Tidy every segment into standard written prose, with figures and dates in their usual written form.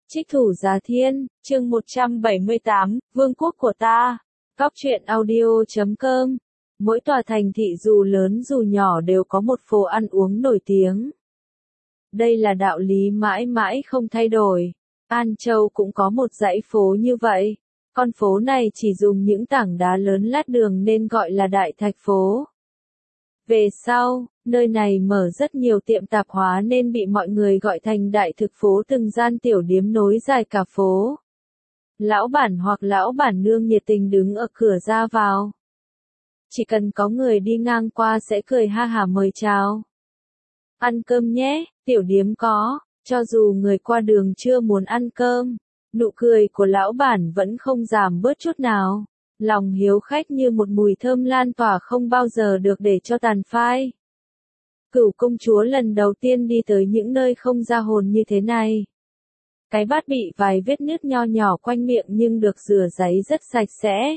Trích Thủ Giá Thiên, chương 178, Vương quốc của ta. Góc truyện audio.com. Mỗi tòa thành thị dù lớn dù nhỏ đều có một phố ăn uống nổi tiếng. Đây là đạo lý mãi mãi không thay đổi. An Châu cũng có một dãy phố như vậy. Con phố này chỉ dùng những tảng đá lớn lát đường nên gọi là Đại Thạch Phố. Về sau, nơi này mở rất nhiều tiệm tạp hóa nên bị mọi người gọi thành Đại Thực Phố, từng gian tiểu điếm nối dài cả phố. Lão bản hoặc lão bản nương nhiệt tình đứng ở cửa ra vào. Chỉ cần có người đi ngang qua sẽ cười ha hả mời chào. Ăn cơm nhé, tiểu điếm có, cho dù người qua đường chưa muốn ăn cơm, nụ cười của lão bản vẫn không giảm bớt chút nào. Lòng hiếu khách như một mùi thơm lan tỏa không bao giờ được để cho tàn phai. Cửu công chúa lần đầu tiên đi tới những nơi không ra hồn như thế này. Cái bát bị vài vết nứt nho nhỏ quanh miệng nhưng được rửa ráy rất sạch sẽ.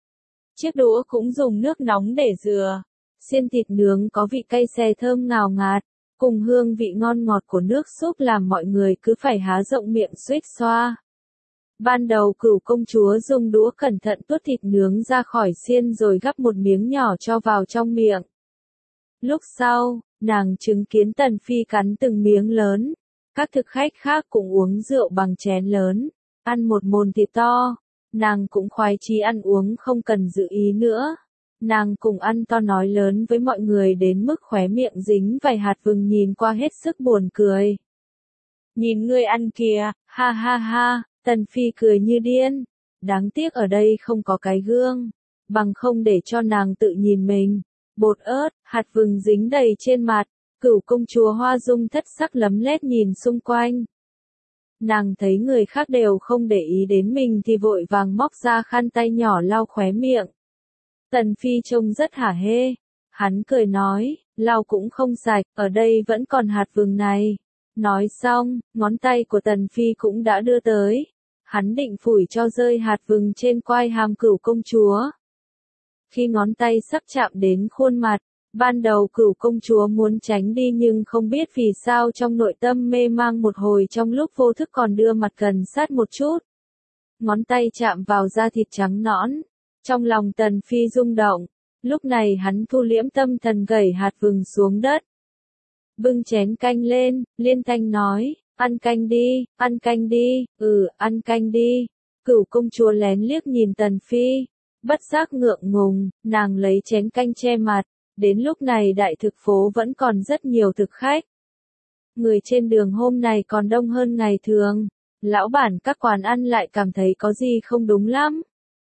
Chiếc đũa cũng dùng nước nóng để rửa. Xiên thịt nướng có vị cay xè thơm ngào ngạt, cùng hương vị ngon ngọt của nước súp làm mọi người cứ phải há rộng miệng xuýt xoa. Ban đầu Cửu công chúa dùng đũa cẩn thận tuốt thịt nướng ra khỏi xiên rồi gắp một miếng nhỏ cho vào trong miệng. Lúc sau, nàng chứng kiến Tần Phi cắn từng miếng lớn. Các thực khách khác cũng uống rượu bằng chén lớn, ăn một mồm thịt to. Nàng cũng khoái chí ăn uống không cần giữ ý nữa. Nàng cùng ăn to nói lớn với mọi người đến mức khóe miệng dính vài hạt vừng, nhìn qua hết sức buồn cười. Nhìn ngươi ăn kìa, ha ha ha. Tần Phi cười như điên. Đáng tiếc ở đây không có cái gương, bằng không để cho nàng tự nhìn mình. Bột ớt, hạt vừng dính đầy trên mặt. Cửu công chúa Hoa Dung thất sắc lấm lét nhìn xung quanh. Nàng thấy người khác đều không để ý đến mình thì vội vàng móc ra khăn tay nhỏ lau khóe miệng. Tần Phi trông rất hả hê. Hắn cười nói, lau cũng không sạch, ở đây vẫn còn hạt vừng này. Nói xong, ngón tay của Tần Phi cũng đã đưa tới. Hắn định phủi cho rơi hạt vừng trên quai hàm Cửu công chúa. Khi ngón tay sắp chạm đến khuôn mặt, ban đầu Cửu công chúa muốn tránh đi nhưng không biết vì sao trong nội tâm mê mang một hồi, trong lúc vô thức còn đưa mặt gần sát một chút. Ngón tay chạm vào da thịt trắng nõn. Trong lòng Tần Phi rung động. Lúc này hắn thu liễm tâm thần gẩy hạt vừng xuống đất. Bưng chén canh lên, liên thanh nói, ăn canh đi, ăn canh đi, ăn canh đi. Cửu công chúa lén liếc nhìn Tần Phi, bất giác ngượng ngùng, nàng lấy chén canh che mặt. Đến lúc này Đại Thực Phố vẫn còn rất nhiều thực khách. Người trên đường hôm này còn đông hơn ngày thường. Lão bản các quán ăn lại cảm thấy có gì không đúng lắm.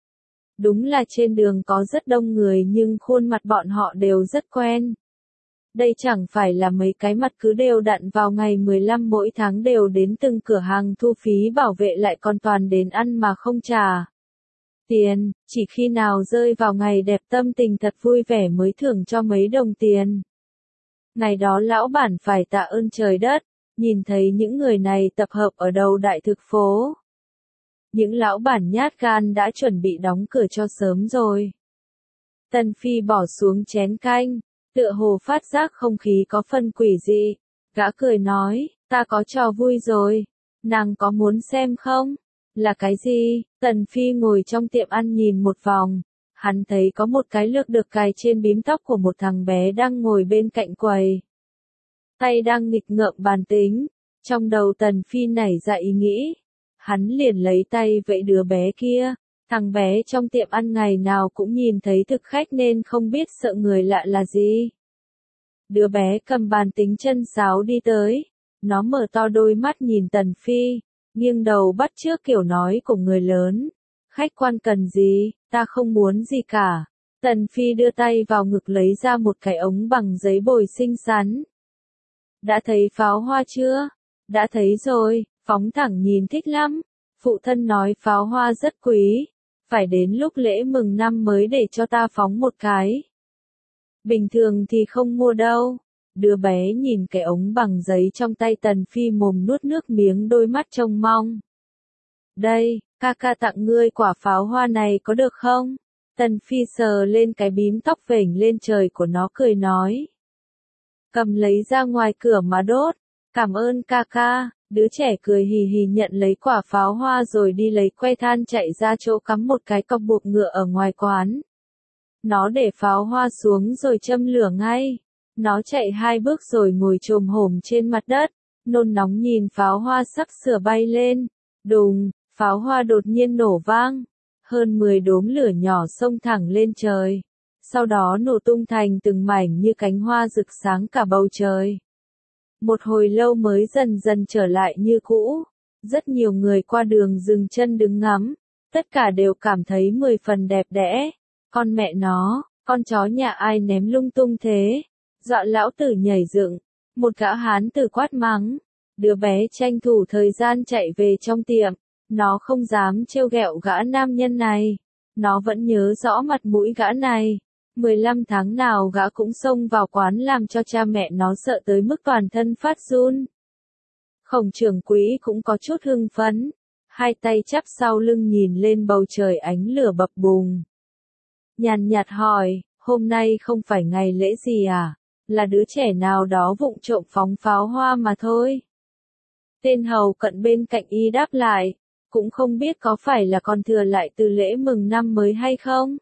Đúng là trên đường có rất đông người nhưng khuôn mặt bọn họ đều rất quen. Đây chẳng phải là mấy cái mặt cứ đều đặn vào ngày 15 mỗi tháng đều đến từng cửa hàng thu phí bảo vệ lại còn toàn đến ăn mà không trả tiền, chỉ khi nào rơi vào ngày đẹp tâm tình thật vui vẻ mới thưởng cho mấy đồng tiền. Ngày đó lão bản phải tạ ơn trời đất, nhìn thấy những người này tập hợp ở đầu Đại Thực Phố. Những lão bản nhát gan đã chuẩn bị đóng cửa cho sớm rồi. Tần Phi bỏ xuống chén canh, tựa hồ phát giác không khí có phần quỷ dị. Gã cười nói, ta có trò vui rồi, nàng có muốn xem không? Là cái gì? Tần Phi ngồi trong tiệm ăn nhìn một vòng. Hắn thấy có một cái lược được cài trên bím tóc của một thằng bé đang ngồi bên cạnh quầy. Tay đang nghịch ngợm bàn tính. Trong đầu Tần Phi nảy ra ý nghĩ. Hắn liền lấy tay vẫy đứa bé kia. Thằng bé trong tiệm ăn ngày nào cũng nhìn thấy thực khách nên không biết sợ người lạ là gì. Đứa bé cầm bàn tính chân sáo đi tới. Nó mở to đôi mắt nhìn Tần Phi, nghiêng đầu bắt chước kiểu nói của người lớn. Khách quan cần gì, ta không muốn gì cả. Tần Phi đưa tay vào ngực lấy ra một cái ống bằng giấy bồi xinh xắn. Đã thấy pháo hoa chưa? Đã thấy rồi, phóng thẳng nhìn thích lắm. Phụ thân nói pháo hoa rất quý. Phải đến lúc lễ mừng năm mới để cho ta phóng một cái. Bình thường thì không mua đâu. Đứa bé nhìn cái ống bằng giấy trong tay Tần Phi mồm nuốt nước miếng, đôi mắt trông mong. Đây, ca tặng ngươi quả pháo hoa này có được không? Tần Phi sờ lên cái bím tóc vểnh lên trời của nó cười nói. Cầm lấy ra ngoài cửa mà đốt. Cảm ơn ca. Đứa trẻ cười hì hì nhận lấy quả pháo hoa rồi đi lấy que than chạy ra chỗ cắm một cái cọc buộc ngựa ở ngoài quán. Nó để pháo hoa xuống rồi châm lửa ngay. Nó chạy 2 bước rồi ngồi chồm hổm trên mặt đất, nôn nóng nhìn pháo hoa sắp sửa bay lên. Đùng, pháo hoa đột nhiên nổ vang. Hơn 10 đốm lửa nhỏ xông thẳng lên trời. Sau đó nổ tung thành từng mảnh như cánh hoa rực sáng cả bầu trời. Một hồi lâu mới dần dần trở lại như cũ. Rất nhiều người qua đường dừng chân đứng ngắm. Tất cả đều cảm thấy 10 phần đẹp đẽ. Con mẹ nó, con chó nhà ai ném lung tung thế? Dọa lão tử nhảy dựng. Một gã hán tử quát mắng. Đứa bé tranh thủ thời gian chạy về trong tiệm. Nó không dám trêu ghẹo gã nam nhân này. Nó vẫn nhớ rõ mặt mũi gã này. 15 tháng nào gã cũng xông vào quán làm cho cha mẹ nó sợ tới mức toàn thân phát run. Khổng trưởng quỹ cũng có chút hưng phấn. Hai tay chắp sau lưng nhìn lên bầu trời ánh lửa bập bùng. Nhàn nhạt hỏi, hôm nay không phải ngày lễ gì à? Là đứa trẻ nào đó vụng trộm phóng pháo hoa mà thôi. Tên hầu cận bên cạnh y đáp lại, cũng không biết có phải là còn thừa lại từ lễ mừng năm mới hay không?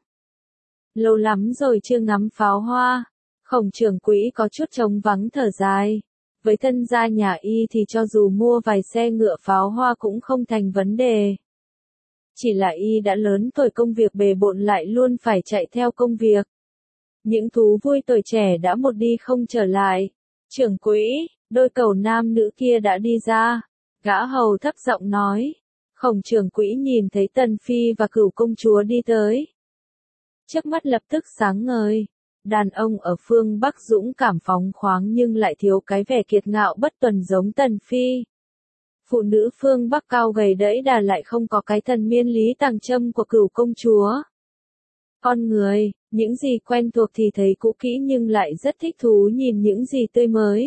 Lâu lắm rồi chưa ngắm pháo hoa. Khổng trưởng quỹ có chút trống vắng thở dài. Với thân gia nhà y thì cho dù mua vài xe ngựa pháo hoa cũng không thành vấn đề. Chỉ là y đã lớn tuổi, công việc bề bộn lại luôn phải chạy theo công việc. Những thú vui tuổi trẻ đã một đi không trở lại. Trưởng quỹ, đôi cầu nam nữ kia đã đi ra. Gã hầu thấp giọng nói. Khổng trưởng quỹ nhìn thấy Tần Phi và Cửu công chúa đi tới. Trước mắt lập tức sáng ngời. Đàn ông ở phương Bắc dũng cảm phóng khoáng nhưng lại thiếu cái vẻ kiệt ngạo bất tuần giống Tần Phi. Phụ nữ phương Bắc cao gầy đẫy đà lại không có cái thần miên lý tàng châm của Cửu công chúa. Con người, những gì quen thuộc thì thấy cũ kỹ nhưng lại rất thích thú nhìn những gì tươi mới.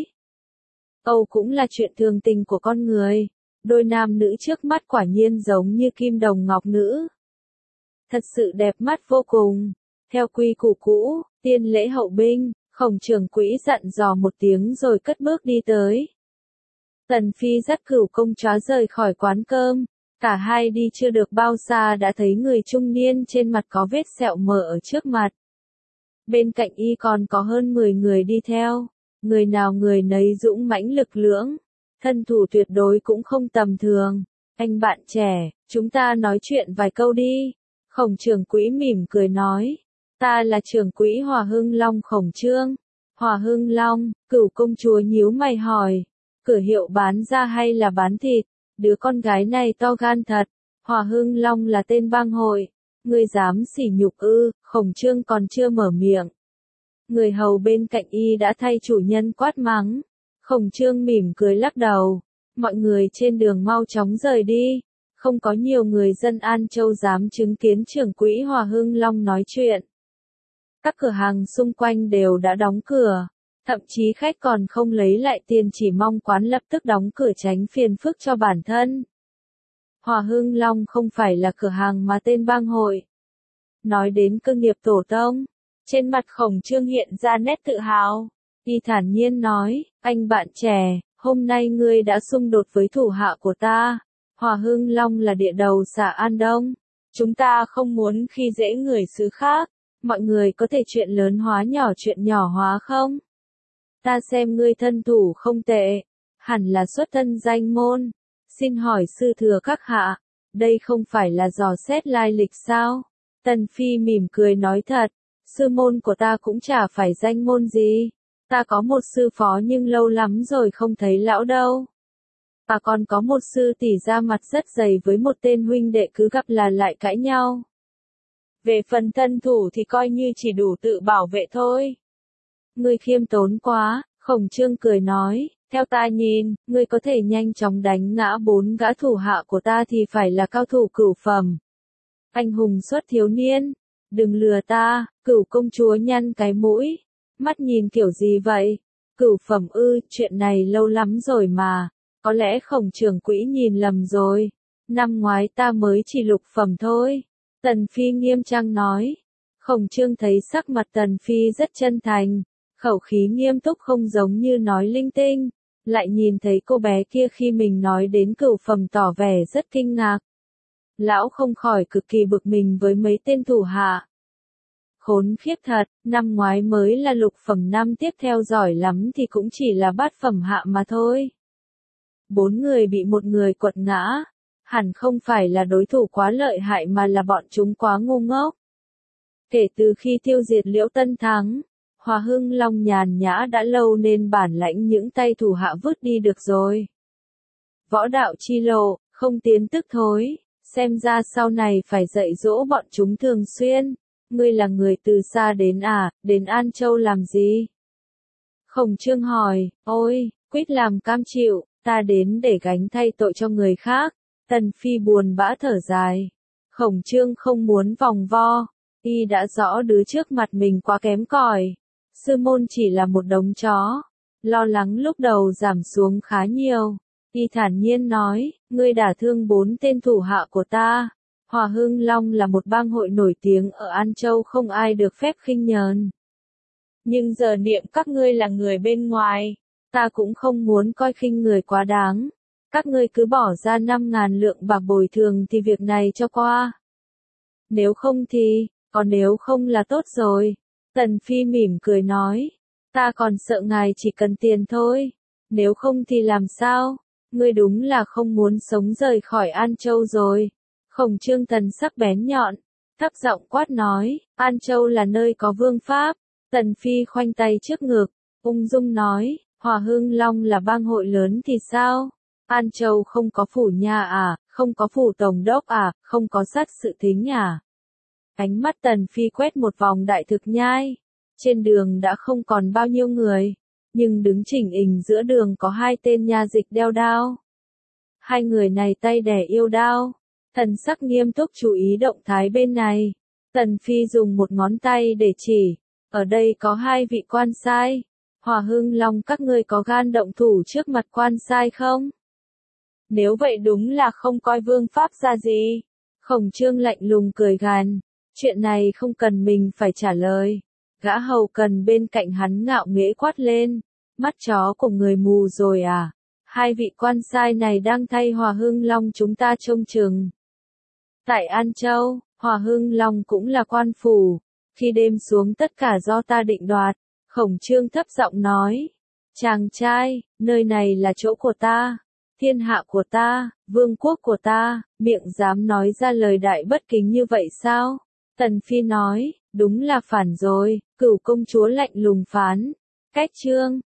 Âu cũng là chuyện thường tình của con người. Đôi nam nữ trước mắt quả nhiên giống như kim đồng ngọc nữ. Thật sự đẹp mắt vô cùng. Theo quy củ cũ, tiên lễ hậu binh, Khổng trưởng quỹ dặn dò một tiếng rồi cất bước đi tới. Tần Phi dắt Cửu công chúa rời khỏi quán cơm. Cả hai đi chưa được bao xa đã thấy người trung niên trên mặt có vết sẹo mờ ở trước mặt. Bên cạnh y còn có hơn 10 người đi theo. Người nào người nấy dũng mãnh lực lưỡng. Thân thủ tuyệt đối cũng không tầm thường. Anh bạn trẻ, chúng ta nói chuyện vài câu đi. Khổng trưởng quỹ mỉm cười nói. Ta là trưởng quỹ Hòa Hưng Long Khổng Trương. Hòa Hưng Long, Cửu công chúa nhíu mày hỏi. Cửa hiệu bán da hay là bán thịt? Đứa con gái này to gan thật. Hòa Hưng Long là tên bang hội. Ngươi dám sỉ nhục ư? Khổng Trương còn chưa mở miệng. Người hầu bên cạnh y đã thay chủ nhân quát mắng. Khổng Trương mỉm cười lắc đầu. Mọi người trên đường mau chóng rời đi. Không có nhiều người dân An Châu dám chứng kiến trưởng quỹ Hòa Hưng Long nói chuyện. Các cửa hàng xung quanh đều đã đóng cửa. Thậm chí khách còn không lấy lại tiền, chỉ mong quán lập tức đóng cửa tránh phiền phức cho bản thân. Hòa Hưng Long không phải là cửa hàng mà tên bang hội. Nói đến cơ nghiệp tổ tông, trên mặt Khổng Trương hiện ra nét tự hào. Y thản nhiên nói, anh bạn trẻ, hôm nay ngươi đã xung đột với thủ hạ của ta. Hòa Hưng Long là địa đầu xã An Đông. Chúng ta không muốn khi dễ người xứ khác. Mọi người có thể chuyện lớn hóa nhỏ, chuyện nhỏ hóa không? Ta xem ngươi thân thủ không tệ. Hẳn là xuất thân danh môn. Xin hỏi sư thừa các hạ. Đây không phải là dò xét lai lịch sao? Tần Phi mỉm cười nói thật. Sư môn của ta cũng chả phải danh môn gì. Ta có một sư phó nhưng lâu lắm rồi không thấy lão đâu. Và còn có một sư tỷ da mặt rất dày với một tên huynh đệ cứ gặp là lại cãi nhau. Về phần thân thủ thì coi như chỉ đủ tự bảo vệ thôi. Ngươi khiêm tốn quá, Khổng Trương cười nói, theo ta nhìn, ngươi có thể nhanh chóng đánh ngã 4 gã thủ hạ của ta thì phải là cao thủ cửu phẩm. Anh hùng xuất thiếu niên, đừng lừa ta. Cửu công chúa nhăn cái mũi, mắt nhìn kiểu gì vậy? Cửu phẩm ư? Chuyện này lâu lắm rồi mà. Có lẽ Khổng trưởng quỹ nhìn lầm rồi. Năm ngoái ta mới chỉ lục phẩm thôi. Tần Phi nghiêm trang nói. Khổng Trương thấy sắc mặt Tần Phi rất chân thành, khẩu khí nghiêm túc không giống như nói linh tinh. lại nhìn thấy cô bé kia khi mình nói đến cửu phẩm tỏ vẻ rất kinh ngạc. Lão không khỏi cực kỳ bực mình với mấy tên thủ hạ. Khốn khiếp thật, năm ngoái mới là lục phẩm, năm tiếp theo giỏi lắm thì cũng chỉ là bát phẩm hạ mà thôi. 4 người bị một người quật ngã, hẳn không phải là đối thủ quá lợi hại mà là bọn chúng quá ngu ngốc. Kể từ khi tiêu diệt Liễu Tân Thắng, Hòa Hưng Long nhàn nhã đã lâu nên bản lãnh những tay thủ hạ vứt đi được rồi. Võ đạo chi lộ, không tiến tức thối, xem ra sau này phải dạy dỗ bọn chúng thường xuyên. Ngươi là người từ xa đến à, đến An Châu làm gì? Khổng Chương hỏi, ôi, quyết làm cam chịu, ta đến để gánh thay tội cho người khác. Tần Phi buồn bã thở dài. Khổng Chương không muốn vòng vo, y đã rõ đứa trước mặt mình quá kém cỏi. Sư môn chỉ là một đống chó. Lo lắng lúc đầu giảm xuống khá nhiều. Y thản nhiên nói, ngươi đả thương 4 tên thủ hạ của ta. Hòa Hưng Long là một bang hội nổi tiếng ở An Châu, không ai được phép khinh nhờn. Nhưng giờ niệm các ngươi là người bên ngoài, ta cũng không muốn coi khinh người quá đáng. Các ngươi cứ bỏ ra 5.000 lượng bạc bồi thường thì việc này cho qua. Nếu không thì, còn nếu không là tốt rồi. Tần Phi mỉm cười nói, ta còn sợ ngài chỉ cần tiền thôi. Nếu không thì làm sao? Ngươi đúng là không muốn sống rời khỏi An Châu rồi. Khổng Chương thần sắc bén nhọn, thấp giọng quát nói, An Châu là nơi có vương pháp. Tần Phi khoanh tay trước ngực, ung dung nói, Hòa Hưng Long là bang hội lớn thì sao? An Châu không có phủ nha à, không có phủ tổng đốc à, không có sát sự thính à? Ánh mắt Tần Phi quét một vòng đại thực nhai. Trên đường đã không còn bao nhiêu người, nhưng đứng chỉnh hình giữa đường có 2 tên nha dịch đeo đao. 2 người này tay đẻ yêu đao. Thần sắc nghiêm túc chú ý động thái bên này. Tần Phi dùng một ngón tay để chỉ. Ở đây có 2 vị quan sai. Hòa Hưng Long, các ngươi có gan động thủ trước mặt quan sai không? Nếu vậy đúng là không coi vương pháp ra gì. Khổng Chương lạnh lùng cười gằn. Chuyện này không cần mình phải trả lời. Gã hầu cần bên cạnh hắn ngạo nghễ quát lên. Mắt chó của người mù rồi à? 2 vị quan sai này đang thay Hòa Hưng Long chúng ta trông chừng. Tại An Châu, Hòa Hưng Long cũng là quan phủ. Khi đêm xuống tất cả do ta định đoạt. Khổng Chương thấp giọng nói. Chàng trai, nơi này là chỗ của ta. Thiên hạ của ta, vương quốc của ta, miệng dám nói ra lời đại bất kính như vậy sao? Tần Phi nói, đúng là phản rồi. Cửu công chúa lạnh lùng phán. Cách chương.